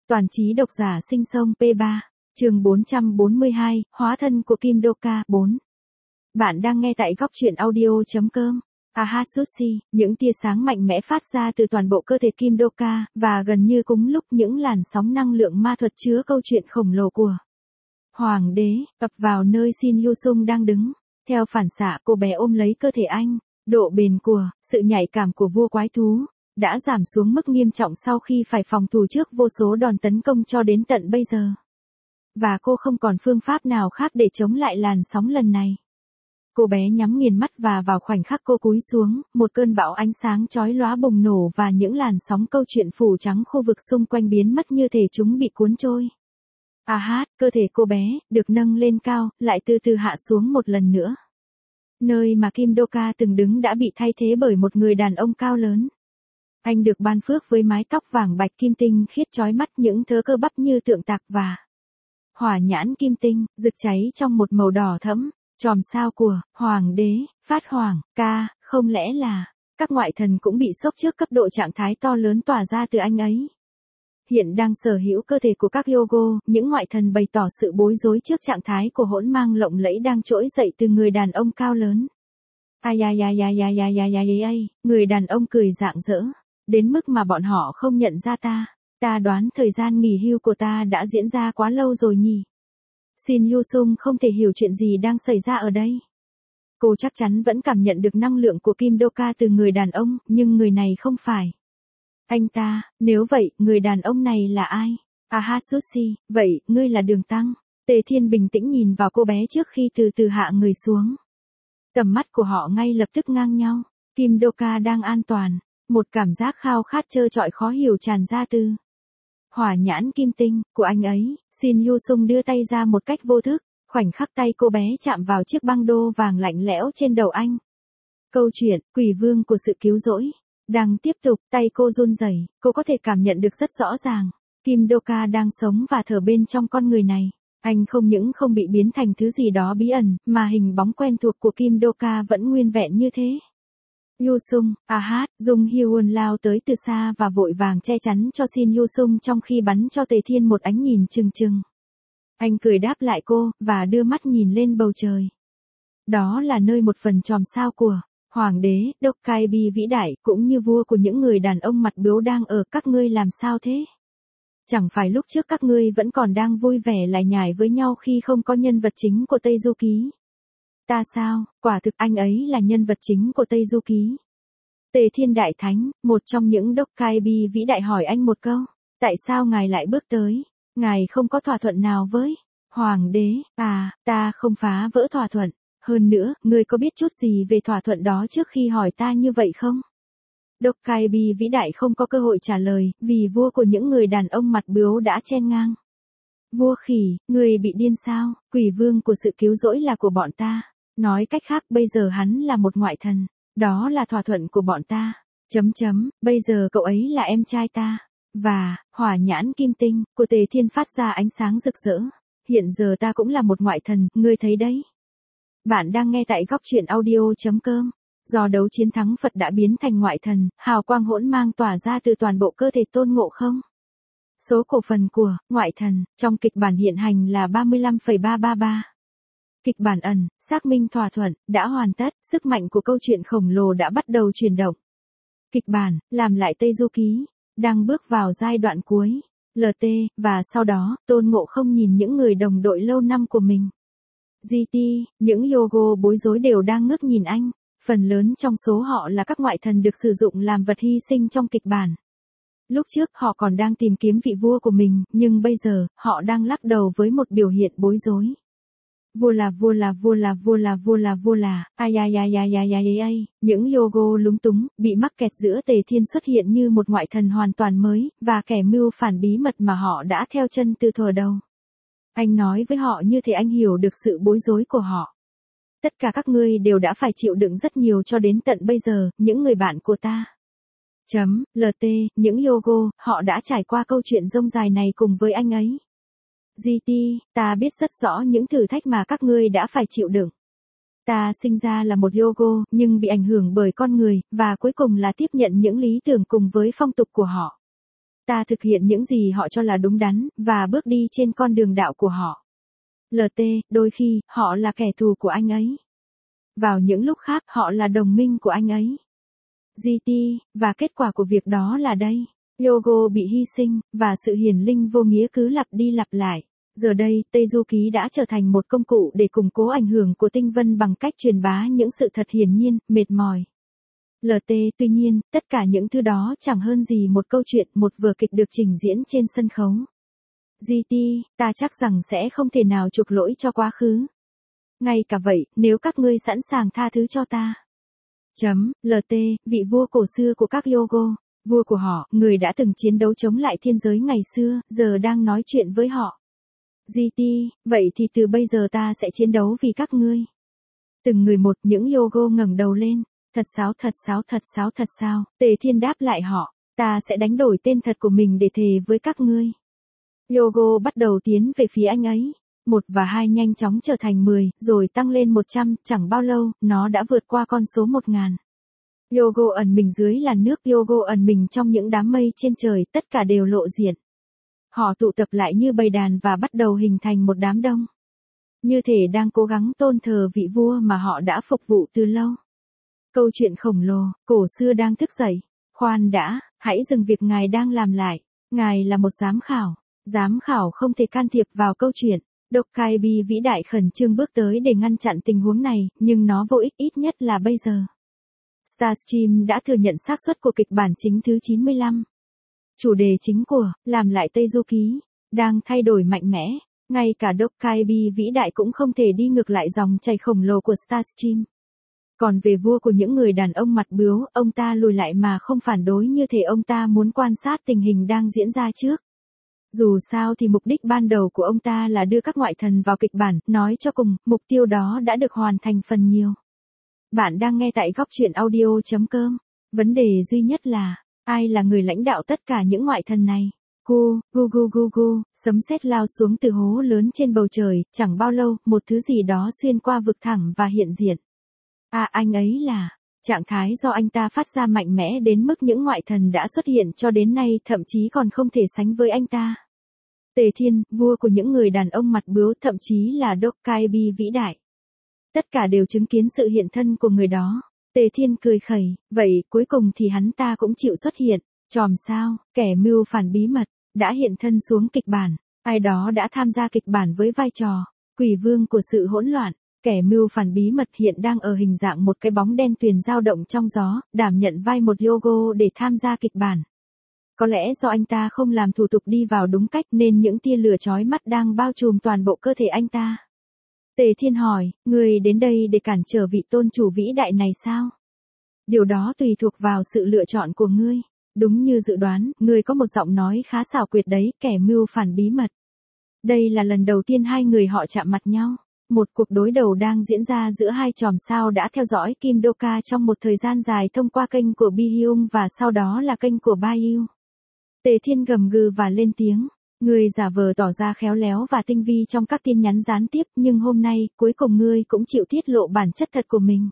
Toàn trí độc giả sinh sông P3, chương 442, hóa thân của Kim Doka 4. Bạn đang nghe tại góc truyện audio.com. Ahatsushi, những tia sáng mạnh mẽ phát ra từ toàn bộ cơ thể Kim Doka, và gần như cùng lúc những làn sóng năng lượng ma thuật chứa câu chuyện khổng lồ của Hoàng đế, ập vào nơi Shin Yu-sung đang đứng. Theo phản xạ, cô bé ôm lấy cơ thể anh. Độ bền của, sự nhạy cảm của vua quái thú đã giảm xuống mức nghiêm trọng sau khi phải phòng thủ trước vô số đòn tấn công cho đến tận bây giờ. Và cô không còn phương pháp nào khác để chống lại làn sóng lần này. Cô bé nhắm nghiền mắt và vào khoảnh khắc cô cúi xuống, một cơn bão ánh sáng chói lóa bùng nổ và những làn sóng câu chuyện phủ trắng khu vực xung quanh biến mất như thể chúng bị cuốn trôi. Cơ thể cô bé, được nâng lên cao, lại từ từ hạ xuống một lần nữa. Nơi mà Kim Doka từng đứng đã bị thay thế bởi một người đàn ông cao lớn. Anh được ban phước với mái tóc vàng bạch kim tinh khiết chói mắt, những thớ cơ bắp như tượng tạc và hỏa nhãn kim tinh, rực cháy trong một màu đỏ thẫm. Chòm sao của Hoàng đế, Phát Hoàng, không lẽ là các ngoại thần cũng bị sốc trước cấp độ trạng thái to lớn tỏa ra từ anh ấy. Hiện đang sở hữu cơ thể của các yogo, những ngoại thần bày tỏ sự bối rối trước trạng thái của hỗn mang lộng lẫy đang trỗi dậy từ người đàn ông cao lớn. Người đàn ông cười rạng rỡ, đến mức mà bọn họ không nhận ra ta. Ta đoán thời gian nghỉ hưu của ta đã diễn ra quá lâu rồi nhỉ. Shin Yu-sung không thể hiểu chuyện gì đang xảy ra ở đây. Cô chắc chắn vẫn cảm nhận được năng lượng của Kim Doka từ người đàn ông, nhưng người này không phải anh ta. Nếu vậy, người đàn ông này là ai? Ahatsushi, vậy, ngươi là Đường Tăng. Tề Thiên bình tĩnh nhìn vào cô bé trước khi từ từ hạ người xuống. Tầm mắt của họ ngay lập tức ngang nhau. Kim Doka đang an toàn. Một cảm giác khao khát trơ trọi khó hiểu tràn ra từ hỏa nhãn kim tinh của anh ấy. Shin Yu-sung đưa tay ra một cách vô thức, khoảnh khắc tay cô bé chạm vào chiếc băng đô vàng lạnh lẽo trên đầu anh. Câu chuyện Quỷ Vương của sự cứu rỗi đang tiếp tục. Tay cô run rẩy, cô có thể cảm nhận được rất rõ ràng. Kim Doka đang sống và thở bên trong con người này. Anh không những không bị biến thành thứ gì đó bí ẩn, mà hình bóng quen thuộc của Kim Doka vẫn nguyên vẹn như thế. Yu-sung, Dung Hyun lao tới từ xa và vội vàng che chắn cho Shin Yu-sung trong khi bắn cho Tề Thiên một ánh nhìn trừng trừng. Anh cười đáp lại cô, và đưa mắt nhìn lên bầu trời. Đó là nơi một phần chòm sao của Hoàng đế, Dokkaibi vĩ đại, cũng như vua của những người đàn ông mặt biếu đang ở. Các ngươi làm sao thế? Chẳng phải lúc trước các ngươi vẫn còn đang vui vẻ lải nhải với nhau khi không có nhân vật chính của Tây Du Ký? Ta sao? Quả thực anh ấy là nhân vật chính của Tây Du Ký. Tề Thiên Đại Thánh, một trong những Dokkaibi vĩ đại hỏi anh một câu. Tại sao ngài lại bước tới? Ngài không có thỏa thuận nào với Hoàng đế? Ta không phá vỡ thỏa thuận. Hơn nữa, ngươi có biết chút gì về thỏa thuận đó trước khi hỏi ta như vậy không? Dokkaibi vĩ đại không có cơ hội trả lời, vì vua của những người đàn ông mặt biếu đã chen ngang. Vua khỉ, ngươi bị điên sao? Quỷ vương của sự cứu rỗi là của bọn ta. Nói cách khác, bây giờ hắn là một ngoại thần. Đó là thỏa thuận của bọn ta. Bây giờ cậu ấy là em trai ta. Và, hỏa nhãn kim tinh của Tề Thiên phát ra ánh sáng rực rỡ. Hiện giờ ta cũng là một ngoại thần, ngươi thấy đấy. Bạn đang nghe tại góc truyện audio.com. Do đấu chiến thắng Phật đã biến thành ngoại thần, hào quang hỗn mang tỏa ra từ toàn bộ cơ thể Tôn Ngộ Không. Số cổ phần của ngoại thần trong kịch bản hiện hành là 35,333. Kịch bản ẩn, xác minh thỏa thuận đã hoàn tất, sức mạnh của câu chuyện khổng lồ đã bắt đầu chuyển động. Kịch bản làm lại Tây Du Ký đang bước vào giai đoạn cuối. LT, và sau đó, Tôn Ngộ Không nhìn những người đồng đội lâu năm của mình. GT, những yogo bối rối đều đang ngước nhìn anh. Phần lớn trong số họ là các ngoại thần được sử dụng làm vật hy sinh trong kịch bản. Lúc trước họ còn đang tìm kiếm vị vua của mình, nhưng bây giờ, họ đang lắc đầu với một biểu hiện bối rối. Vua là. Những yogo lúng túng, bị mắc kẹt giữa Tề Thiên xuất hiện như một ngoại thần hoàn toàn mới, và kẻ mưu phản bí mật mà họ đã theo chân từ thuở đầu. Anh nói với họ như thể anh hiểu được sự bối rối của họ. Tất cả các ngươi đều đã phải chịu đựng rất nhiều cho đến tận bây giờ, những người bạn của ta. LT, những yogo, họ đã trải qua câu chuyện rông dài này cùng với anh ấy. GT, ta biết rất rõ những thử thách mà các ngươi đã phải chịu đựng. Ta sinh ra là một yogo, nhưng bị ảnh hưởng bởi con người, và cuối cùng là tiếp nhận những lý tưởng cùng với phong tục của họ. ta thực hiện những gì họ cho là đúng đắn, và bước đi trên con đường đạo của họ. LT, đôi khi, họ là kẻ thù của anh ấy. Vào những lúc khác, họ là đồng minh của anh ấy. GT, và kết quả của việc đó là đây. Yogo bị hy sinh, và sự hiển linh vô nghĩa cứ lặp đi lặp lại. Giờ đây, Tây Du Ký đã trở thành một công cụ để củng cố ảnh hưởng của tinh vân bằng cách truyền bá những sự thật hiển nhiên, mệt mỏi. LT, tuy nhiên, tất cả những thứ đó chẳng hơn gì một câu chuyện, một vở kịch được trình diễn trên sân khấu. GT, ta chắc rằng sẽ không thể nào chuộc lỗi cho quá khứ. Ngay cả vậy, nếu các ngươi sẵn sàng tha thứ cho ta. LT, vị vua cổ xưa của các Yogo, vua của họ, người đã từng chiến đấu chống lại thiên giới ngày xưa, giờ đang nói chuyện với họ. GT, vậy thì từ bây giờ ta sẽ chiến đấu vì các ngươi. Từng người một, những Yogo ngẩng đầu lên. Thật sao, thật sao, thật sao, thật sao, Tề Thiên đáp lại họ, ta sẽ đánh đổi tên thật của mình để thề với các ngươi. Yogo bắt đầu tiến về phía anh ấy. 1 và 2 nhanh chóng trở thành 10, rồi tăng lên 100, chẳng bao lâu, nó đã vượt qua con số 1000. Yogo ẩn mình dưới làn nước, Yogo ẩn mình trong những đám mây trên trời, tất cả đều lộ diện. Họ tụ tập lại như bầy đàn và bắt đầu hình thành một đám đông. Như thể đang cố gắng tôn thờ vị vua mà họ đã phục vụ từ lâu. Câu chuyện khổng lồ, cổ xưa đang thức dậy. Khoan đã, hãy dừng việc ngài đang làm lại. Ngài là một giám khảo. Giám khảo không thể can thiệp vào câu chuyện. Dokkaebi vĩ đại khẩn trương bước tới để ngăn chặn tình huống này, nhưng nó vô ích, ít nhất là bây giờ. Starstream đã thừa nhận xác suất của kịch bản chính thứ 95. Chủ đề chính của Làm lại Tây Du Ký đang thay đổi mạnh mẽ. Ngay cả Dokkaebi vĩ đại cũng không thể đi ngược lại dòng chảy khổng lồ của Starstream. Còn về vua của những người đàn ông mặt bướu, ông ta lùi lại mà không phản đối, như thể ông ta muốn quan sát tình hình đang diễn ra trước. Dù sao thì mục đích ban đầu của ông ta là đưa các ngoại thần vào kịch bản, nói cho cùng, mục tiêu đó đã được hoàn thành phần nhiều. Bạn đang nghe tại góc truyện audio.com. Vấn đề duy nhất là, ai là người lãnh đạo tất cả những ngoại thần này? Gu, sấm sét lao xuống từ hố lớn trên bầu trời, chẳng bao lâu, một thứ gì đó xuyên qua vực thẳm và hiện diện. Anh ấy là, trạng thái do anh ta phát ra mạnh mẽ đến mức những ngoại thần đã xuất hiện cho đến nay thậm chí còn không thể sánh với anh ta. Tề Thiên, vua của những người đàn ông mặt bướu, thậm chí là Dokkaebi vĩ đại. Tất cả đều chứng kiến sự hiện thân của người đó. Tề Thiên cười khẩy, vậy cuối cùng thì hắn ta cũng chịu xuất hiện. Chòm sao, kẻ mưu phản bí mật, đã hiện thân xuống kịch bản. Ai đó đã tham gia kịch bản với vai trò quỷ vương của sự hỗn loạn. Kẻ mưu phản bí mật hiện đang ở hình dạng một cái bóng đen tuyền dao động trong gió, đảm nhận vai một Yogo để tham gia kịch bản. Có lẽ do anh ta không làm thủ tục đi vào đúng cách nên những tia lửa chói mắt đang bao trùm toàn bộ cơ thể anh ta. Tề Thiên hỏi, người đến đây để cản trở vị tôn chủ vĩ đại này sao? Điều đó tùy thuộc vào sự lựa chọn của ngươi. Đúng như dự đoán, ngươi có một giọng nói khá xảo quyệt đấy, kẻ mưu phản bí mật. Đây là lần đầu tiên hai người họ chạm mặt nhau. Một cuộc đối đầu đang diễn ra giữa hai chòm sao đã theo dõi Kim Do-ka trong một thời gian dài thông qua kênh của Bi-hyung và sau đó là kênh của Ba-yu. Tề Thiên gầm gừ và lên tiếng. Ngươi giả vờ tỏ ra khéo léo và tinh vi trong các tin nhắn gián tiếp, nhưng hôm nay, cuối cùng ngươi cũng chịu tiết lộ bản chất thật của mình.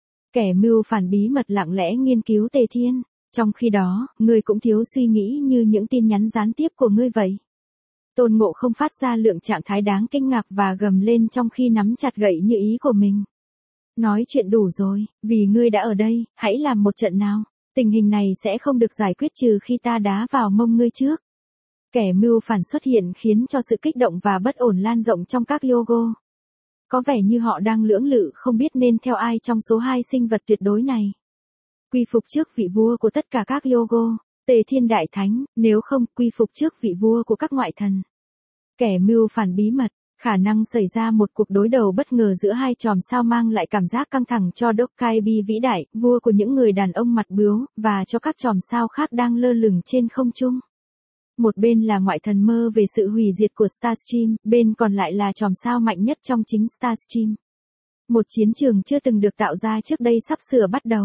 Kẻ mưu phản bí mật lặng lẽ nghiên cứu Tề Thiên. Trong khi đó, ngươi cũng thiếu suy nghĩ như những tin nhắn gián tiếp của ngươi vậy. Tôn Ngộ không phát ra lượng trạng thái đáng kinh ngạc và gầm lên trong khi nắm chặt gậy như ý của mình. Nói chuyện đủ rồi, vì ngươi đã ở đây, hãy làm một trận nào. Tình hình này sẽ không được giải quyết trừ khi ta đá vào mông ngươi trước. Kẻ mưu phản xuất hiện khiến cho sự kích động và bất ổn lan rộng trong các Yogo. Có vẻ như họ đang lưỡng lự không biết nên theo ai trong số hai sinh vật tuyệt đối này. Quy phục trước vị vua của tất cả các Yogo, Tề Thiên Đại Thánh, nếu không quy phục trước vị vua của các ngoại thần. Kẻ mưu phản bí mật, khả năng xảy ra một cuộc đối đầu bất ngờ giữa hai chòm sao mang lại cảm giác căng thẳng cho Dokkaebi vĩ đại, vua của những người đàn ông mặt bướu, và cho các chòm sao khác đang lơ lửng trên không trung. Một bên là ngoại thần mơ về sự hủy diệt của Starstream, bên còn lại là chòm sao mạnh nhất trong chính Starstream. Một chiến trường chưa từng được tạo ra trước đây sắp sửa bắt đầu.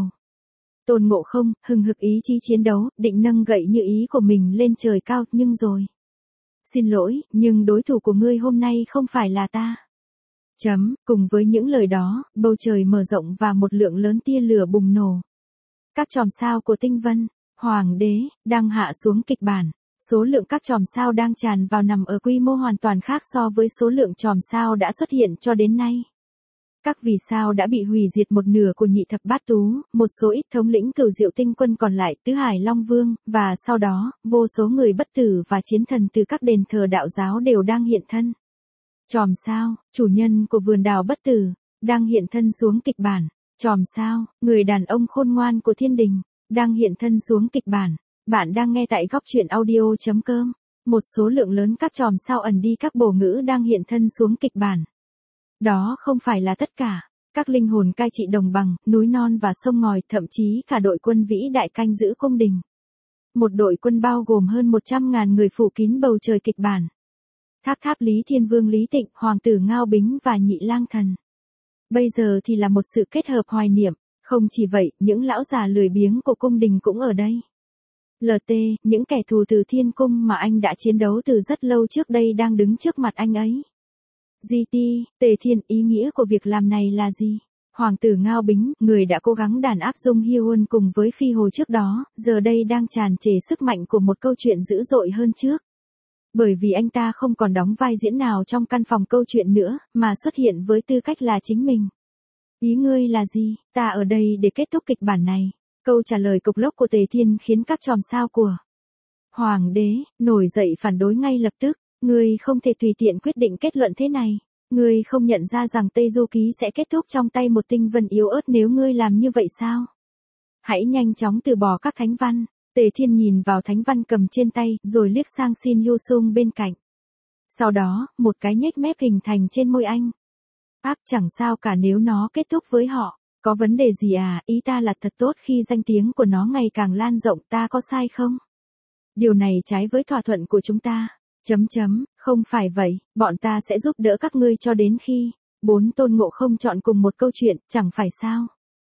Tôn Ngộ không, hừng hực ý chí chiến đấu, định nâng gậy như ý của mình lên trời cao, nhưng rồi. Xin lỗi, nhưng đối thủ của ngươi hôm nay không phải là ta. Cùng với những lời đó, bầu trời mở rộng và một lượng lớn tia lửa bùng nổ. Các chòm sao của tinh vân, hoàng đế, đang hạ xuống kịch bản. Số lượng các chòm sao đang tràn vào nằm ở quy mô hoàn toàn khác so với số lượng chòm sao đã xuất hiện cho đến nay. Các vì sao đã bị hủy diệt một nửa của nhị thập bát tú, một số ít thống lĩnh Cửu Diệu tinh quân còn lại, Tứ Hải Long Vương, và sau đó, vô số người bất tử và chiến thần từ các đền thờ đạo giáo đều đang hiện thân. Chòm sao, chủ nhân của vườn đào bất tử, đang hiện thân xuống kịch bản. Chòm sao, người đàn ông khôn ngoan của thiên đình, đang hiện thân xuống kịch bản. Bạn đang nghe tại góc truyện audio.com. Một số lượng lớn các chòm sao ẩn đi các bổ ngữ đang hiện thân xuống kịch bản. Đó không phải là tất cả. Các linh hồn cai trị đồng bằng, núi non và sông ngòi, thậm chí cả đội quân vĩ đại canh giữ cung đình. Một đội quân bao gồm hơn 100.000 người phủ kín bầu trời kịch bản. Tháp tháp Lý Thiên Vương Lý Tịnh, Hoàng tử Ngao Bính và Nhị Lang Thần. Bây giờ thì là một sự kết hợp hoài niệm. Không chỉ vậy, những lão già lười biếng của cung đình cũng ở đây. LT, những kẻ thù từ thiên cung mà anh đã chiến đấu từ rất lâu trước đây đang đứng trước mặt anh ấy. GT, Tề Thiên, ý nghĩa của việc làm này là gì? Hoàng tử Ngao Bính, người đã cố gắng đàn áp Dung Hyun cùng với Phi Hồ trước đó, giờ đây đang tràn trề sức mạnh của một câu chuyện dữ dội hơn trước. Bởi vì anh ta không còn đóng vai diễn nào trong căn phòng câu chuyện nữa, mà xuất hiện với tư cách là chính mình. Ý ngươi là gì? Ta ở đây để kết thúc kịch bản này. Câu trả lời cục lốc của Tề Thiên khiến các chòm sao của Hoàng đế nổi dậy phản đối ngay lập tức. Ngươi không thể tùy tiện quyết định kết luận thế này. Ngươi không nhận ra rằng Tây Du Ký sẽ kết thúc trong tay một tinh vân yếu ớt nếu ngươi làm như vậy sao? Hãy nhanh chóng từ bỏ các thánh văn. Tề Thiên nhìn vào thánh văn cầm trên tay, rồi liếc sang Shin Yu-sung bên cạnh. Sau đó, một cái nhếch mép hình thành trên môi anh. Chẳng sao cả nếu nó kết thúc với họ. Có vấn đề gì à? Ý ta là thật tốt khi danh tiếng của nó ngày càng lan rộng, ta có sai không? Điều này trái với thỏa thuận của chúng ta. Không phải vậy, bọn ta sẽ giúp đỡ các ngươi cho đến khi 4 tôn ngộ không chọn cùng một câu chuyện, chẳng phải sao?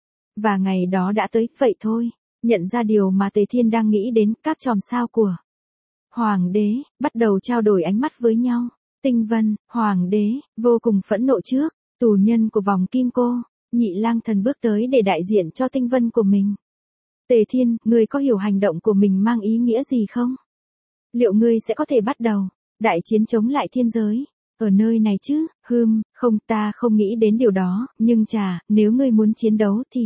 Và ngày đó đã tới, vậy thôi. Nhận ra điều mà Tề Thiên đang nghĩ đến, các chòm sao của Hoàng đế bắt đầu trao đổi ánh mắt với nhau. Tinh Vân, Hoàng đế vô cùng phẫn nộ trước tù nhân của vòng kim cô. Nhị Lang Thần bước tới để đại diện cho Tinh Vân của mình. Tề Thiên, ngươi có hiểu hành động của mình mang ý nghĩa gì không? Liệu ngươi sẽ có thể bắt đầu đại chiến chống lại thiên giới ở nơi này chứ? Không, ta không nghĩ đến điều đó, nhưng nếu ngươi muốn chiến đấu thì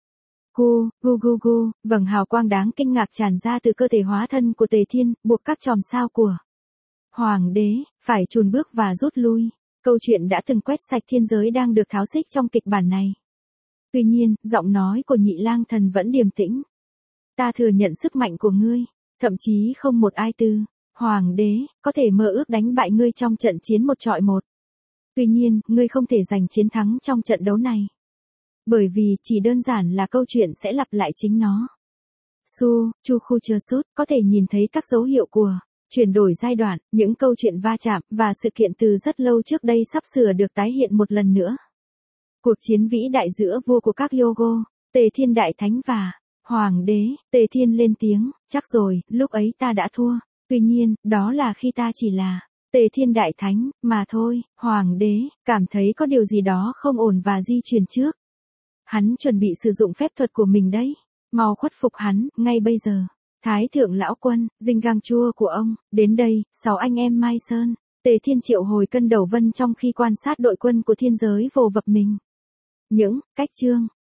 vầng hào quang đáng kinh ngạc tràn ra từ cơ thể hóa thân của Tề Thiên, buộc các chòm sao của Hoàng đế phải chùn bước và rút lui. Câu chuyện đã từng quét sạch thiên giới đang được tháo xích trong kịch bản này. Tuy nhiên, giọng nói của Nhị Lang Thần vẫn điềm tĩnh. Ta thừa nhận sức mạnh của ngươi, thậm chí không một ai từ Hoàng đế có thể mơ ước đánh bại ngươi trong trận chiến 1 chọi 1. Tuy nhiên, ngươi không thể giành chiến thắng trong trận đấu này. Bởi vì chỉ đơn giản là câu chuyện sẽ lặp lại chính nó. Chu Khu Chơ Sút có thể nhìn thấy các dấu hiệu của chuyển đổi giai đoạn, những câu chuyện va chạm và sự kiện từ rất lâu trước đây sắp sửa được tái hiện một lần nữa. Cuộc chiến vĩ đại giữa vua của các Yogo, Tề Thiên Đại Thánh và Hoàng đế. Tề Thiên lên tiếng, chắc rồi, lúc ấy ta đã thua. Tuy nhiên, đó là khi ta chỉ là Tề Thiên Đại Thánh mà thôi. Hoàng đế cảm thấy có điều gì đó không ổn và di chuyển trước. Hắn chuẩn bị sử dụng phép thuật của mình đấy. Mau khuất phục hắn, ngay bây giờ. Thái thượng lão quân, dinh gang chua của ông, đến đây, 6 anh em Mai Sơn. Tề Thiên triệu hồi cân đầu vân trong khi quan sát đội quân của thiên giới vồ vập mình. Những cách chương